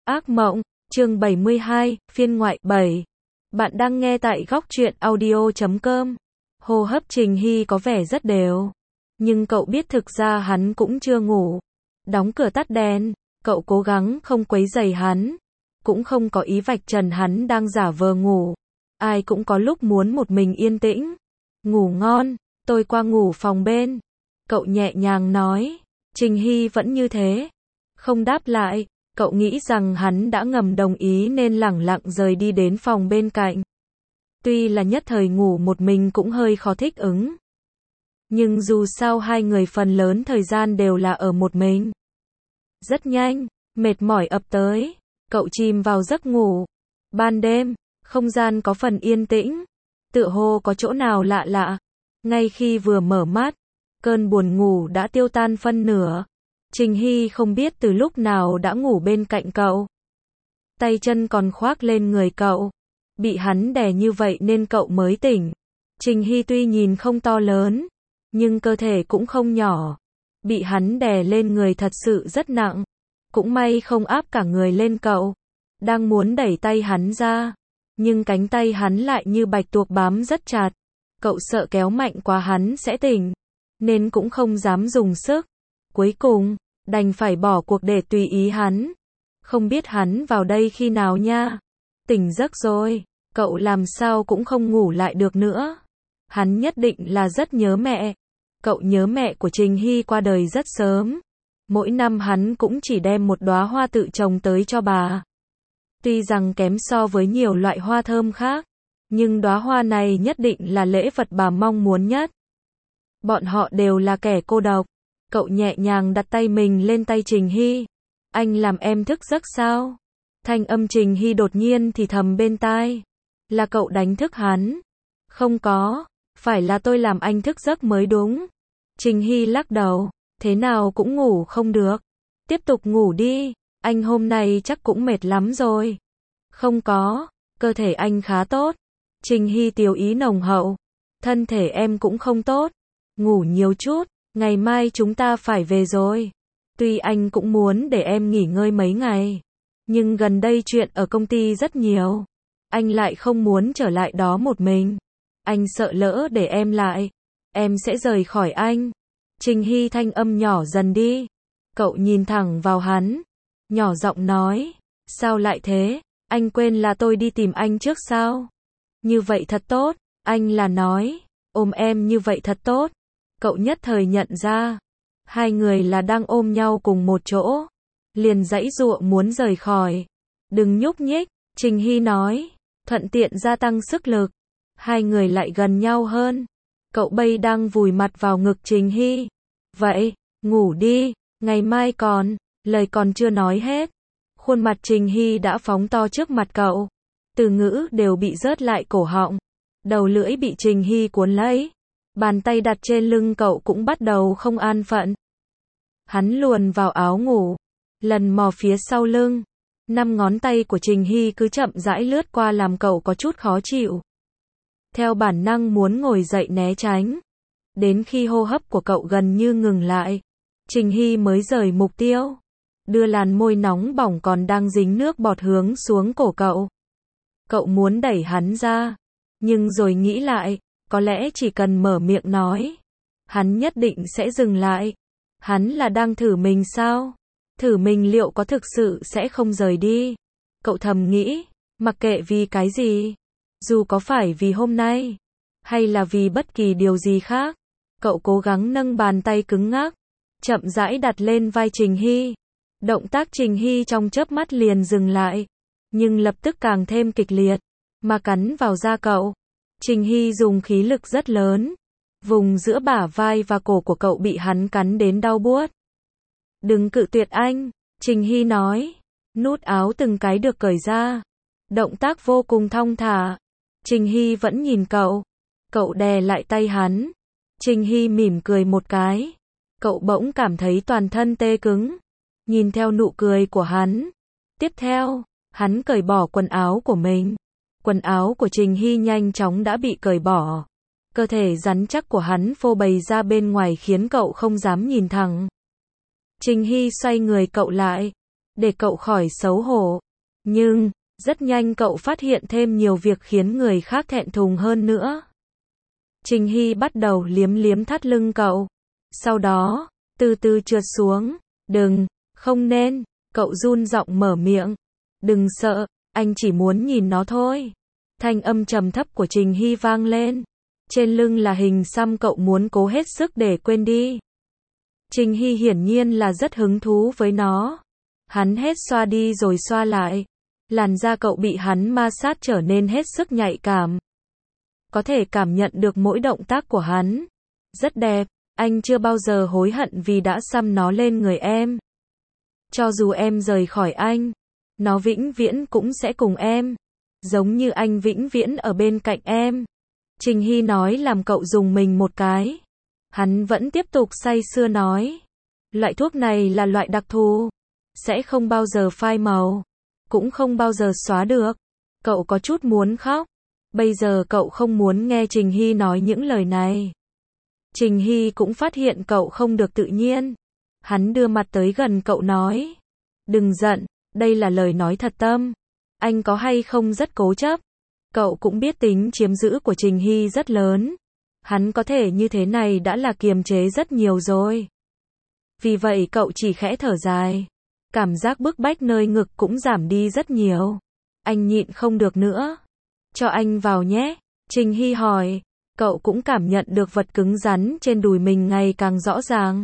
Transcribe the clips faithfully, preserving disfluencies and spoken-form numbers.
Ác mộng, chương bảy mươi hai, phiên ngoại bảy. Bạn đang nghe tại góc truyện audio chấm com. Hô hấp Trình Hy có vẻ rất đều. Nhưng cậu biết thực ra hắn cũng chưa ngủ. Đóng cửa tắt đèn, cậu cố gắng không quấy rầy hắn. Cũng không có ý vạch trần hắn đang giả vờ ngủ. Ai cũng có lúc muốn một mình yên tĩnh. Ngủ ngon, tôi qua ngủ phòng bên. Cậu nhẹ nhàng nói. Trình Hy vẫn như thế. Không đáp lại. Cậu nghĩ rằng hắn đã ngầm đồng ý nên lẳng lặng rời đi đến phòng bên cạnh. Tuy là nhất thời ngủ một mình cũng hơi khó thích ứng. Nhưng dù sao hai người phần lớn thời gian đều là ở một mình. Rất nhanh, mệt mỏi ập tới, cậu chìm vào giấc ngủ. Ban đêm, không gian có phần yên tĩnh, tựa hồ có chỗ nào lạ lạ. Ngay khi vừa mở mắt, cơn buồn ngủ đã tiêu tan phân nửa. Trình Hy không biết từ lúc nào đã ngủ bên cạnh cậu. Tay chân còn khoác lên người cậu. Bị hắn đè như vậy nên cậu mới tỉnh. Trình Hy tuy nhìn không to lớn, nhưng cơ thể cũng không nhỏ. Bị hắn đè lên người thật sự rất nặng. Cũng may không áp cả người lên cậu. Đang muốn đẩy tay hắn ra, nhưng cánh tay hắn lại như bạch tuộc bám rất chặt. Cậu sợ kéo mạnh quá hắn sẽ tỉnh, nên cũng không dám dùng sức. Cuối cùng, đành phải bỏ cuộc để tùy ý hắn. Không biết hắn vào đây khi nào nha. Tỉnh giấc rồi, cậu làm sao cũng không ngủ lại được nữa. Hắn nhất định là rất nhớ mẹ. Cậu nhớ mẹ của Trình Hy qua đời rất sớm. Mỗi năm hắn cũng chỉ đem một đóa hoa tự trồng tới cho bà. Tuy rằng kém so với nhiều loại hoa thơm khác, nhưng đóa hoa này nhất định là lễ vật bà mong muốn nhất. Bọn họ đều là kẻ cô độc. Cậu nhẹ nhàng đặt tay mình lên tay Trình Hy. Anh làm em thức giấc sao? Thanh âm Trình Hy đột nhiên thì thầm bên tai. Là cậu đánh thức hắn? Không có, phải là tôi làm anh thức giấc mới đúng. Trình Hy lắc đầu, thế nào cũng ngủ không được. Tiếp tục ngủ đi, anh hôm nay chắc cũng mệt lắm rồi. Không có, cơ thể anh khá tốt. Trình Hy tiếu ý nồng hậu. Thân thể em cũng không tốt. Ngủ nhiều chút. Ngày mai chúng ta phải về rồi. Tuy anh cũng muốn để em nghỉ ngơi mấy ngày, nhưng gần đây chuyện ở công ty rất nhiều. Anh lại không muốn trở lại đó một mình. Anh sợ lỡ để em lại, em sẽ rời khỏi anh. Trình Hy thanh âm nhỏ dần đi. Cậu nhìn thẳng vào hắn, nhỏ giọng nói. Sao lại thế? Anh quên là tôi đi tìm anh trước sao? Như vậy thật tốt. Anh là nói, ôm em như vậy thật tốt. Cậu nhất thời nhận ra, hai người là đang ôm nhau cùng một chỗ. Liền giãy giụa muốn rời khỏi. Đừng nhúc nhích, Trình Hy nói, thuận tiện gia tăng sức lực. Hai người lại gần nhau hơn. Cậu bây đang vùi mặt vào ngực Trình Hy. Vậy, ngủ đi, ngày mai còn, lời còn chưa nói hết. Khuôn mặt Trình Hy đã phóng to trước mặt cậu. Từ ngữ đều bị rớt lại cổ họng. Đầu lưỡi bị Trình Hy cuốn lấy. Bàn tay đặt trên lưng cậu cũng bắt đầu không an phận. Hắn luồn vào áo ngủ, lần mò phía sau lưng. Năm ngón tay của Trình Hy cứ chậm rãi lướt qua làm cậu có chút khó chịu. Theo bản năng muốn ngồi dậy né tránh. Đến khi hô hấp của cậu gần như ngừng lại, Trình Hy mới rời mục tiêu. Đưa làn môi nóng bỏng còn đang dính nước bọt hướng xuống cổ cậu. Cậu muốn đẩy hắn ra, nhưng rồi nghĩ lại. Có lẽ chỉ cần mở miệng nói, hắn nhất định sẽ dừng lại. Hắn là đang thử mình sao? Thử mình liệu có thực sự sẽ không rời đi? Cậu thầm nghĩ, mặc kệ vì cái gì, dù có phải vì hôm nay, hay là vì bất kỳ điều gì khác. Cậu cố gắng nâng bàn tay cứng ngắc, chậm rãi đặt lên vai Trình Hy. Động tác Trình Hy trong chớp mắt liền dừng lại, nhưng lập tức càng thêm kịch liệt, mà cắn vào da cậu. Trình Hy dùng khí lực rất lớn. Vùng giữa bả vai và cổ của cậu bị hắn cắn đến đau buốt. Đừng cự tuyệt anh, Trình Hy nói. Nút áo từng cái được cởi ra. Động tác vô cùng thong thả. Trình Hy vẫn nhìn cậu. Cậu đè lại tay hắn. Trình Hy mỉm cười một cái. Cậu bỗng cảm thấy toàn thân tê cứng. Nhìn theo nụ cười của hắn. Tiếp theo, hắn cởi bỏ quần áo của mình. Quần áo của Trình Hy nhanh chóng đã bị cởi bỏ. Cơ thể rắn chắc của hắn phô bày ra bên ngoài khiến cậu không dám nhìn thẳng. Trình Hy xoay người cậu lại. để cậu khỏi xấu hổ. Nhưng, rất nhanh cậu phát hiện thêm nhiều việc khiến người khác thẹn thùng hơn nữa. Trình Hy bắt đầu liếm liếm thắt lưng cậu. Sau đó, từ từ trượt xuống. Đừng, không nên, cậu run giọng mở miệng. Đừng sợ, anh chỉ muốn nhìn nó thôi. Thanh âm trầm thấp của Trình Hy vang lên. Trên lưng là hình xăm cậu muốn cố hết sức để quên đi. Trình Hy hiển nhiên là rất hứng thú với nó. Hắn hết xoa đi rồi xoa lại. Làn da cậu bị hắn ma sát trở nên hết sức nhạy cảm. Có thể cảm nhận được mỗi động tác của hắn. Rất đẹp, anh chưa bao giờ hối hận vì đã xăm nó lên người em. Cho dù em rời khỏi anh, nó vĩnh viễn cũng sẽ cùng em. Giống như anh vĩnh viễn ở bên cạnh em. Trình Hy nói làm cậu rùng mình một cái. Hắn vẫn tiếp tục say sưa nói. Loại thuốc này là loại đặc thù. Sẽ không bao giờ phai màu. Cũng không bao giờ xóa được. Cậu có chút muốn khóc. Bây giờ cậu không muốn nghe Trình Hy nói những lời này. Trình Hy cũng phát hiện cậu không được tự nhiên. Hắn đưa mặt tới gần cậu nói. Đừng giận, đây là lời nói thật tâm. Anh có hay không rất cố chấp. Cậu cũng biết tính chiếm giữ của Trình Hy rất lớn. Hắn có thể như thế này đã là kiềm chế rất nhiều rồi. Vì vậy cậu chỉ khẽ thở dài. Cảm giác bức bách nơi ngực cũng giảm đi rất nhiều. Anh nhịn không được nữa. Cho anh vào nhé. Trình Hy hỏi. Cậu cũng cảm nhận được vật cứng rắn trên đùi mình ngày càng rõ ràng.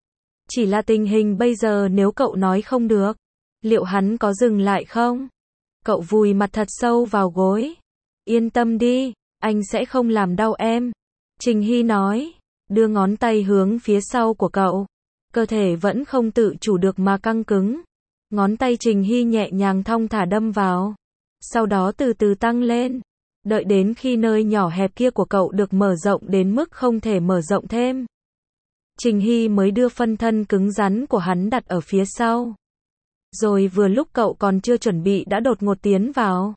Chỉ là tình hình bây giờ nếu cậu nói không được, liệu hắn có dừng lại không? Cậu vùi mặt thật sâu vào gối. Yên tâm đi, anh sẽ không làm đau em. Trình Hy nói, đưa ngón tay hướng phía sau của cậu. Cơ thể vẫn không tự chủ được mà căng cứng. Ngón tay Trình Hy nhẹ nhàng thong thả đâm vào. Sau đó từ từ tăng lên. Đợi đến khi nơi nhỏ hẹp kia của cậu được mở rộng đến mức không thể mở rộng thêm. Trình Hy mới đưa phân thân cứng rắn của hắn đặt ở phía sau. Rồi vừa lúc cậu còn chưa chuẩn bị đã đột ngột tiến vào.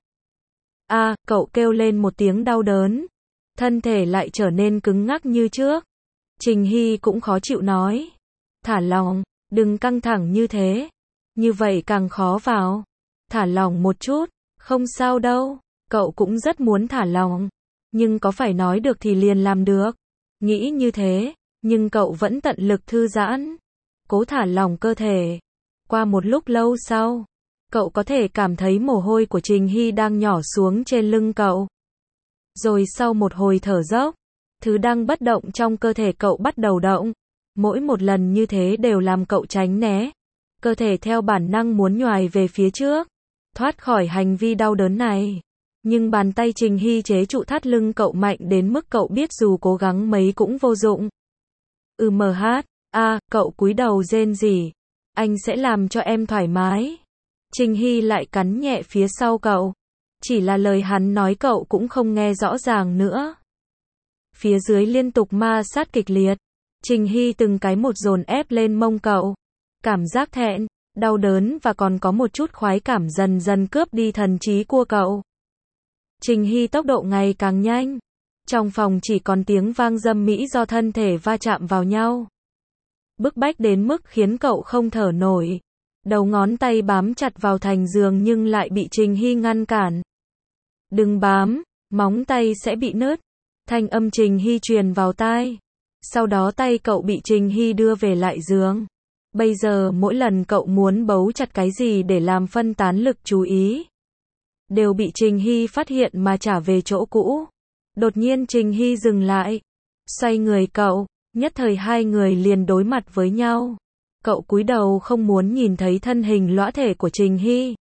A, à, cậu kêu lên một tiếng đau đớn. Thân thể lại trở nên cứng ngắc như trước. Trình Hy cũng khó chịu nói. Thả lỏng, đừng căng thẳng như thế. Như vậy càng khó vào. Thả lỏng một chút, không sao đâu. Cậu cũng rất muốn thả lỏng. Nhưng có phải nói được thì liền làm được. Nghĩ như thế, nhưng cậu vẫn tận lực thư giãn. Cố thả lỏng cơ thể. Qua một lúc lâu sau, cậu có thể cảm thấy mồ hôi của Trình Hy đang nhỏ xuống trên lưng cậu. Rồi sau một hồi thở dốc, thứ đang bất động trong cơ thể cậu bắt đầu động. Mỗi một lần như thế đều làm cậu tránh né. Cơ thể theo bản năng muốn nhoài về phía trước, thoát khỏi hành vi đau đớn này. Nhưng bàn tay Trình Hy chế trụ thắt lưng cậu mạnh đến mức cậu biết dù cố gắng mấy cũng vô dụng. Ừ mh, a, à, cậu cúi đầu rên rỉ. Anh sẽ làm cho em thoải mái. Trình Hy lại cắn nhẹ phía sau cậu. Chỉ là lời hắn nói cậu cũng không nghe rõ ràng nữa. Phía dưới liên tục ma sát kịch liệt. Trình Hy từng cái một dồn ép lên mông cậu. Cảm giác thẹn, đau đớn và còn có một chút khoái cảm dần dần cướp đi thần trí của cậu. Trình Hy tốc độ ngày càng nhanh. Trong phòng chỉ còn tiếng vang râm mỹ do thân thể va chạm vào nhau. Bức bách đến mức khiến cậu không thở nổi. Đầu ngón tay bám chặt vào thành giường nhưng lại bị Trình Hy ngăn cản. Đừng bám, móng tay sẽ bị nứt. Thanh âm Trình Hy truyền vào tai. Sau đó tay cậu bị Trình Hy đưa về lại giường. Bây giờ mỗi lần cậu muốn bấu chặt cái gì để làm phân tán lực chú ý, đều bị Trình Hy phát hiện mà trả về chỗ cũ. Đột nhiên Trình Hy dừng lại. Xoay người cậu, nhất thời hai người liền đối mặt với nhau. Cậu cúi đầu không muốn nhìn thấy thân hình lõa thể của Trình Hy.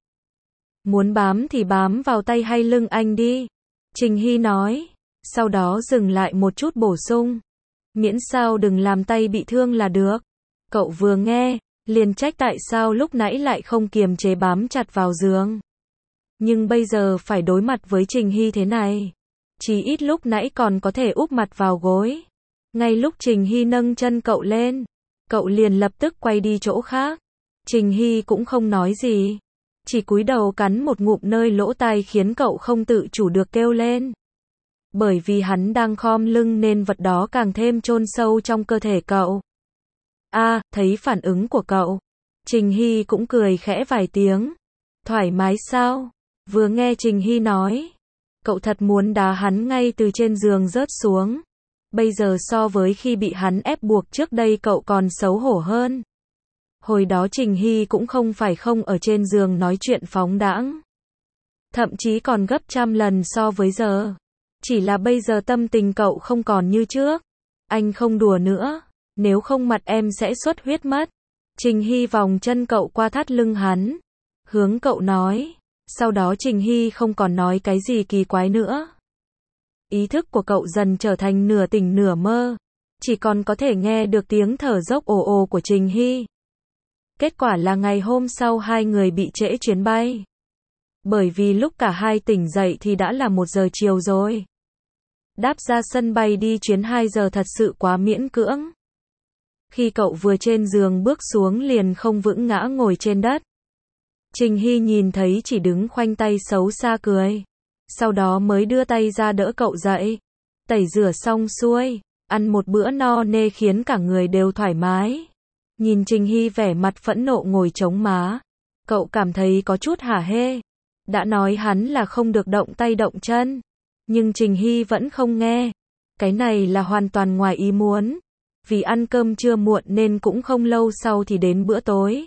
Muốn bám thì bám vào tay hay lưng anh đi. Trình Hy nói. Sau đó dừng lại một chút bổ sung. Miễn sao đừng làm tay bị thương là được. Cậu vừa nghe, liền trách tại sao lúc nãy lại không kiềm chế bám chặt vào giường. Nhưng bây giờ phải đối mặt với Trình Hy thế này. Chỉ ít lúc nãy còn có thể úp mặt vào gối. Ngay lúc Trình Hy nâng chân cậu lên, cậu liền lập tức quay đi chỗ khác. Trình Hy cũng không nói gì. Chỉ cúi đầu cắn một ngụm nơi lỗ tai khiến cậu không tự chủ được kêu lên. Bởi vì hắn đang khom lưng nên vật đó càng thêm chôn sâu trong cơ thể cậu. A, à, thấy phản ứng của cậu. Trình Hy cũng cười khẽ vài tiếng. Thoải mái sao? Vừa nghe Trình Hy nói, cậu thật muốn đá hắn ngay từ trên giường rớt xuống. Bây giờ so với khi bị hắn ép buộc trước đây cậu còn xấu hổ hơn. Hồi đó Trình Hy cũng không phải không ở trên giường nói chuyện phóng đãng. Thậm chí còn gấp trăm lần so với giờ. Chỉ là bây giờ tâm tình cậu không còn như trước. Anh không đùa nữa. Nếu không mặt em sẽ xuất huyết mất. Trình Hy vòng chân cậu qua thắt lưng hắn. Hướng cậu nói. Sau đó Trình Hy không còn nói cái gì kỳ quái nữa. Ý thức của cậu dần trở thành nửa tỉnh nửa mơ. Chỉ còn có thể nghe được tiếng thở dốc ồ ồ của Trình Hy. Kết quả là ngày hôm sau hai người bị trễ chuyến bay. Bởi vì lúc cả hai tỉnh dậy thì đã là một giờ chiều rồi. Đáp ra sân bay đi chuyến hai giờ thật sự quá miễn cưỡng. Khi cậu vừa trên giường bước xuống liền không vững ngã ngồi trên đất. Trình Hy nhìn thấy chỉ đứng khoanh tay xấu xa cười. Sau đó mới đưa tay ra đỡ cậu dậy. Tẩy rửa xong xuôi, ăn một bữa no nê khiến cả người đều thoải mái. Nhìn Trình Hy vẻ mặt phẫn nộ ngồi chống má. Cậu cảm thấy có chút hả hê. Đã nói hắn là không được động tay động chân. Nhưng Trình Hy vẫn không nghe. Cái này là hoàn toàn ngoài ý muốn. Vì ăn cơm trưa muộn nên cũng không lâu sau thì đến bữa tối.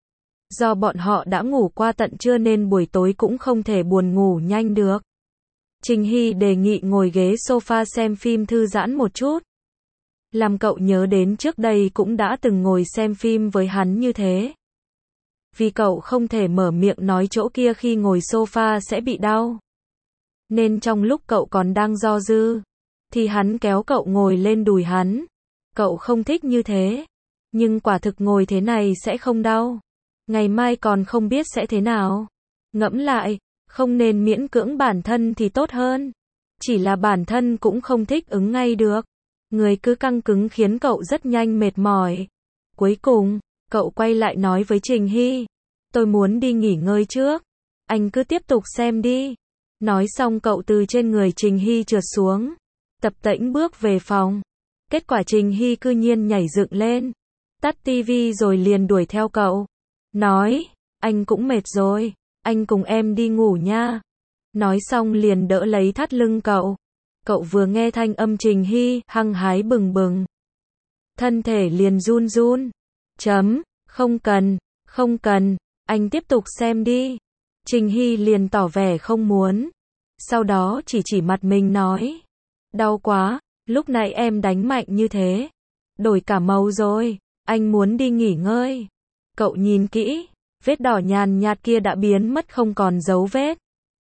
Do bọn họ đã ngủ qua tận trưa nên buổi tối cũng không thể buồn ngủ nhanh được. Trình Hy đề nghị ngồi ghế sofa xem phim thư giãn một chút. Làm cậu nhớ đến trước đây cũng đã từng ngồi xem phim với hắn như thế. Vì cậu không thể mở miệng nói chỗ kia khi ngồi sofa sẽ bị đau. Nên trong lúc cậu còn đang do dự, thì hắn kéo cậu ngồi lên đùi hắn. Cậu không thích như thế. Nhưng quả thực ngồi thế này sẽ không đau. Ngày mai còn không biết sẽ thế nào. Ngẫm lại, không nên miễn cưỡng bản thân thì tốt hơn. Chỉ là bản thân cũng không thích ứng ngay được. Người cứ căng cứng khiến cậu rất nhanh mệt mỏi. Cuối cùng, cậu quay lại nói với Trình Hy. Tôi muốn đi nghỉ ngơi trước. Anh cứ tiếp tục xem đi. Nói xong cậu từ trên người Trình Hy trượt xuống. Tập tễnh bước về phòng. Kết quả Trình Hy cư nhiên nhảy dựng lên. Tắt tivi rồi liền đuổi theo cậu. Nói, anh cũng mệt rồi. Anh cùng em đi ngủ nha. Nói xong liền đỡ lấy thắt lưng cậu. Cậu vừa nghe thanh âm Trình Hy hăng hái bừng bừng. Thân thể liền run run. Chấm, không cần, không cần, anh tiếp tục xem đi. Trình Hy liền tỏ vẻ không muốn. Sau đó chỉ chỉ mặt mình nói. Đau quá, lúc nãy em đánh mạnh như thế. Đổi cả màu rồi, anh muốn đi nghỉ ngơi. Cậu nhìn kỹ, vết đỏ nhàn nhạt kia đã biến mất không còn dấu vết.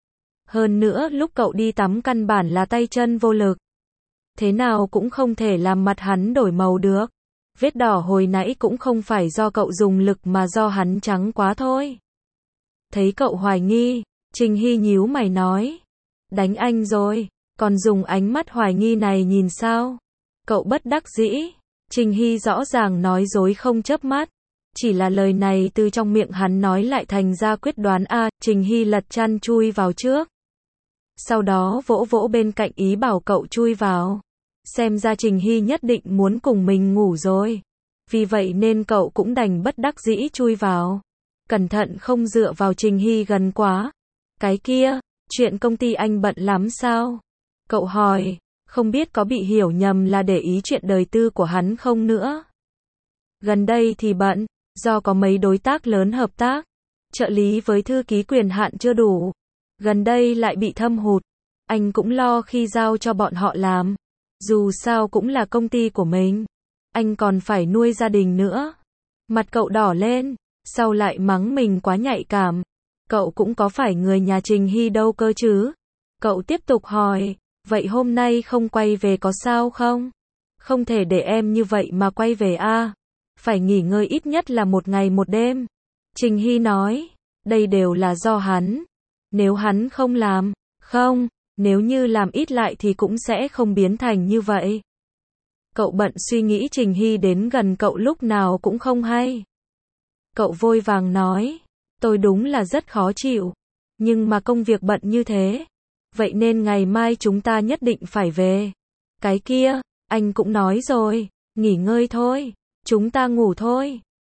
Hơn nữa lúc cậu đi tắm căn bản là tay chân vô lực. Thế nào cũng không thể làm mặt hắn đổi màu được. Vết đỏ hồi nãy cũng không phải do cậu dùng lực mà do hắn trắng quá thôi. Thấy cậu hoài nghi, Trình Hy nhíu mày nói. Đánh anh rồi, còn dùng ánh mắt hoài nghi này nhìn sao? Cậu bất đắc dĩ. Trình Hy rõ ràng nói dối không chớp mắt. Chỉ là lời này từ trong miệng hắn nói lại thành ra quyết đoán a. À, Trình Hy lật chăn chui vào trước. Sau đó vỗ vỗ bên cạnh ý bảo cậu chui vào. Xem ra Trình Hy nhất định muốn cùng mình ngủ rồi. Vì vậy nên cậu cũng đành bất đắc dĩ chui vào. Cẩn thận không dựa vào Trình Hy gần quá. Cái kia, chuyện công ty anh bận lắm sao? Cậu hỏi, không biết có bị hiểu nhầm là để ý chuyện đời tư của hắn không nữa. Gần đây thì bận, do có mấy đối tác lớn hợp tác. Trợ lý với thư ký quyền hạn chưa đủ. Gần đây lại bị thâm hụt. Anh cũng lo khi giao cho bọn họ làm. Dù sao cũng là công ty của mình. Anh còn phải nuôi gia đình nữa. Mặt cậu đỏ lên. Sau lại mắng mình quá nhạy cảm. Cậu cũng có phải người nhà Trình Hy đâu cơ chứ. Cậu tiếp tục hỏi. Vậy hôm nay không quay về có sao không? Không thể để em như vậy mà quay về a. À? Phải nghỉ ngơi ít nhất là một ngày một đêm. Trình Hy nói. Đây đều là do hắn. Nếu hắn không làm. Không. Nếu như làm ít lại thì cũng sẽ không biến thành như vậy. Cậu bận suy nghĩ Trình Hy đến gần cậu lúc nào cũng không hay. Cậu vội vàng nói. Tôi đúng là rất khó chịu. Nhưng mà công việc bận như thế. Vậy nên ngày mai chúng ta nhất định phải về. Cái kia, anh cũng nói rồi. Nghỉ ngơi thôi. Chúng ta ngủ thôi.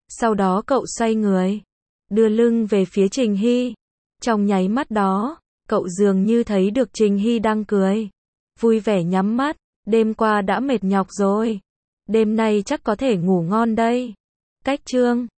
Sau đó cậu xoay người, đưa lưng về phía Trình Hy. Trong nháy mắt đó, cậu dường như thấy được Trình Hy đang cười, vui vẻ nhắm mắt, đêm qua đã mệt nhọc rồi, đêm nay chắc có thể ngủ ngon đây. Cách chương